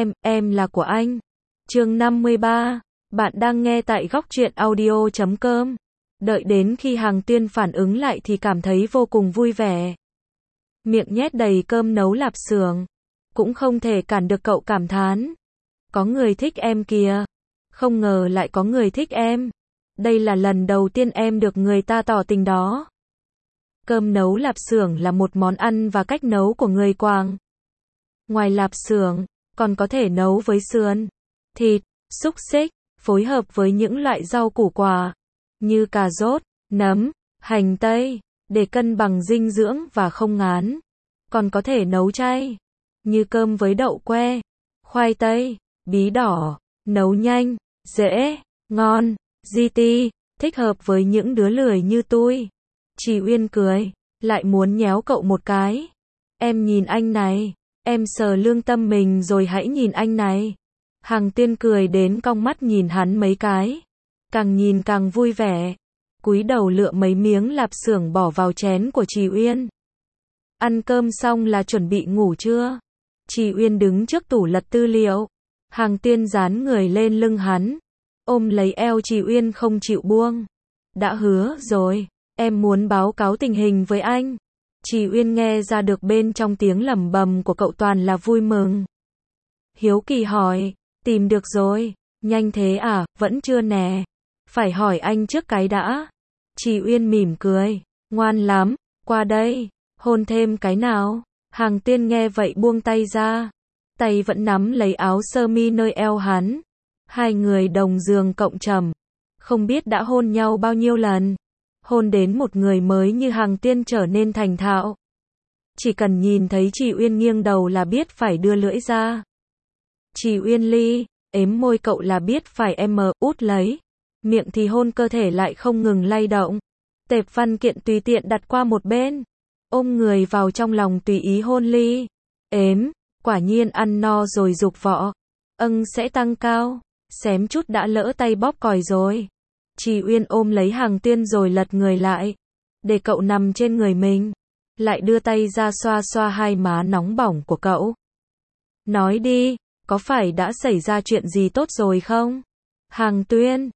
em là của anh. Chương 53. Bạn đang nghe tại góc truyện audio.com. Đợi đến khi Hằng Tuyên phản ứng lại thì cảm thấy vô cùng vui vẻ. Miệng nhét đầy cơm nấu lạp xưởng. Cũng không thể cản được cậu cảm thán. Có người thích em kìa. Không ngờ lại có người thích em. Đây là lần đầu tiên em được người ta tỏ tình đó. Cơm nấu lạp xưởng là một món ăn và cách nấu của người Quảng. Ngoài lạp xưởng, còn có thể nấu với sườn, thịt, xúc xích, phối hợp với những loại rau củ quả, như cà rốt, nấm, hành tây, để cân bằng dinh dưỡng và không ngán. Còn có thể nấu chay, như cơm với đậu que, khoai tây, bí đỏ, nấu nhanh, dễ, ngon, GT, thích hợp với những đứa lười như tôi. Chị Uyên cười, lại muốn nhéo cậu một cái. Em nhìn anh này, em sờ lương tâm mình rồi hãy nhìn anh này. Hằng Tuyên cười đến cong mắt nhìn hắn mấy cái. Càng nhìn càng vui vẻ. Cúi đầu lựa mấy miếng lạp xưởng bỏ vào chén của chị Uyên. Ăn cơm xong là chuẩn bị ngủ chưa? Chị Uyên đứng trước tủ lật tư liệu. Hằng Tuyên dán người lên lưng hắn. Ôm lấy eo chị Uyên không chịu buông. Đã hứa rồi, em muốn báo cáo tình hình với anh. Chị Uyên nghe ra được bên trong tiếng lẩm bẩm của cậu toàn là vui mừng. Hiếu kỳ hỏi, tìm được rồi, nhanh thế à, vẫn chưa nè. Phải hỏi anh trước cái đã. Chị Uyên mỉm cười, ngoan lắm, qua đây, hôn thêm cái nào. Hằng Tuyên nghe vậy buông tay ra. Tay vẫn nắm lấy áo sơ mi nơi eo hắn. Hai người đồng giường cộng trầm. Không biết đã hôn nhau bao nhiêu lần. Hôn đến một người mới như Hằng Tuyên trở nên thành thạo. Chỉ cần nhìn thấy chị Uyên nghiêng đầu là biết phải đưa lưỡi ra. Chị Uyên ly, ếm môi cậu là biết phải út lấy. Miệng thì hôn cơ thể lại không ngừng lay động. Tệp văn kiện tùy tiện đặt qua một bên. Ôm người vào trong lòng tùy ý hôn ly. Ếm, quả nhiên ăn no rồi dục vọ. Sẽ tăng cao. Xém chút đã lỡ tay bóp còi rồi. Chị Uyên ôm lấy Hằng Tuyên rồi lật người lại. Để cậu nằm trên người mình. Lại đưa tay ra xoa xoa hai má nóng bỏng của cậu. Nói đi, có phải đã xảy ra chuyện gì tốt rồi không? Hằng Tuyên,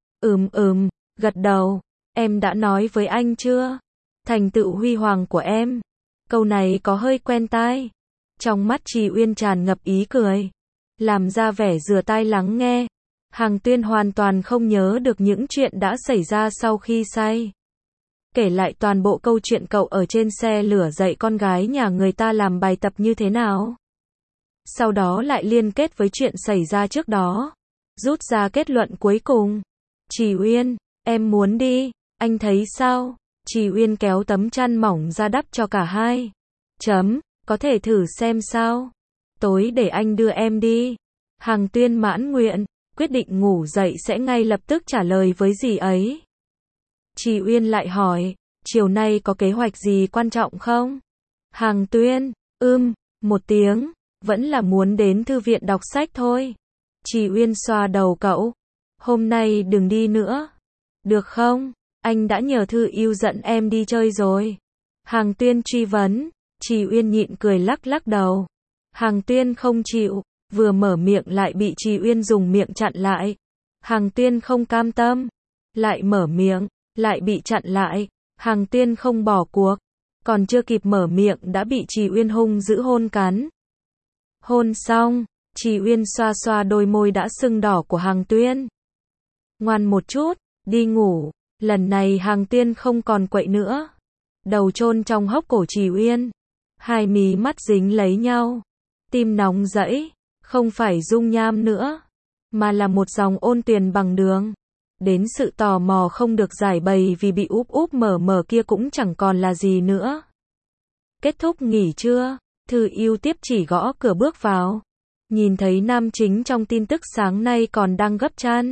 gật đầu. Em đã nói với anh chưa? Thành tựu huy hoàng của em. Câu này có hơi quen tai. Trong mắt chị Uyên tràn ngập ý cười. Làm ra vẻ rửa tai lắng nghe. Hằng Tuyên hoàn toàn không nhớ được những chuyện đã xảy ra sau khi say. Kể lại toàn bộ câu chuyện cậu ở trên xe lửa dạy con gái nhà người ta làm bài tập như thế nào. Sau đó lại liên kết với chuyện xảy ra trước đó. Rút ra kết luận cuối cùng. Chị Uyên, em muốn đi, anh thấy sao? Chị Uyên kéo tấm chăn mỏng ra đắp cho cả hai. Có thể thử xem sao. Tối để anh đưa em đi. Hằng Tuyên mãn nguyện. Quyết định ngủ dậy sẽ ngay lập tức trả lời với dì ấy. Chị Uyên lại hỏi, chiều nay có kế hoạch gì quan trọng không? Hằng Tuyên, một tiếng, vẫn là muốn đến thư viện đọc sách thôi. Chị Uyên xoa đầu cậu, hôm nay đừng đi nữa. Được không? Anh đã nhờ Thư Yêu dẫn em đi chơi rồi. Hằng Tuyên truy vấn, chị Uyên nhịn cười lắc lắc đầu. Hằng Tuyên không chịu. Vừa mở miệng lại bị chị Uyên dùng miệng chặn lại. Hằng Tuyên không cam tâm. Lại mở miệng, lại bị chặn lại. Hằng Tuyên không bỏ cuộc. Còn chưa kịp mở miệng đã bị chị Uyên hung dữ hôn cắn. Hôn xong, chị Uyên xoa xoa đôi môi đã sưng đỏ của Hằng Tuyên. Ngoan một chút, đi ngủ. Lần này Hằng Tuyên không còn quậy nữa. Đầu chôn trong hốc cổ chị Uyên. Hai mí mắt dính lấy nhau. Tim nóng rẫy. Không phải dung nham nữa, mà là một dòng ôn tuyền bằng đường. Đến sự tò mò không được giải bày vì bị úp mở kia cũng chẳng còn là gì nữa. Kết thúc nghỉ trưa, Thư Yêu tiếp chỉ gõ cửa bước vào. Nhìn thấy nam chính trong tin tức sáng nay còn đang gấp chăn.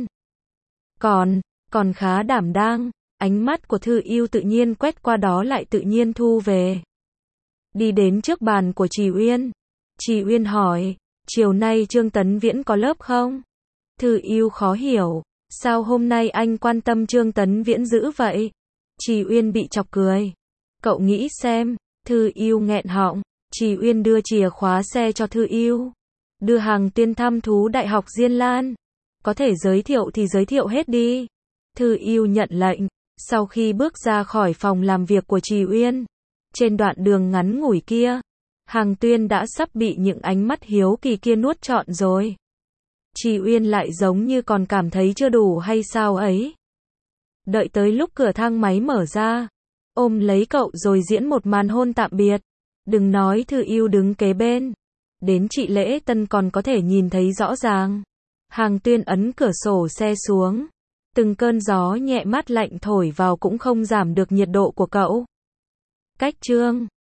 Còn khá đảm đang, ánh mắt của Thư Yêu tự nhiên quét qua đó lại tự nhiên thu về. Đi đến trước bàn của chị Uyên. Chị Uyên hỏi, chiều nay Trương Tấn Viễn có lớp không? Thư Yêu khó hiểu, sao hôm nay anh quan tâm Trương Tấn Viễn dữ vậy? Chị Uyên bị chọc cười. Cậu nghĩ xem, Thư Yêu nghẹn họng, chị Uyên đưa chìa khóa xe cho Thư Yêu. đưa Hàng Tuyên thăm thú Đại học Diên Lan. Có thể giới thiệu thì giới thiệu hết đi. Thư Yêu nhận lệnh. Sau khi bước ra khỏi phòng làm việc của Trì Uyên, trên đoạn đường ngắn ngủi kia, Hàng Tuyên đã sắp bị những ánh mắt hiếu kỳ kia nuốt trọn rồi. Trì Uyên lại giống như còn cảm thấy chưa đủ hay sao ấy. Đợi tới lúc cửa thang máy mở ra, ôm lấy cậu rồi diễn một màn hôn tạm biệt. Đừng nói Thư Yêu đứng kế bên, đến chị Lễ Tân còn có thể nhìn thấy rõ ràng. Hàng Tuyên ấn cửa sổ xe xuống. Từng cơn gió nhẹ mát lạnh thổi vào cũng không giảm được nhiệt độ của cậu. Cách chương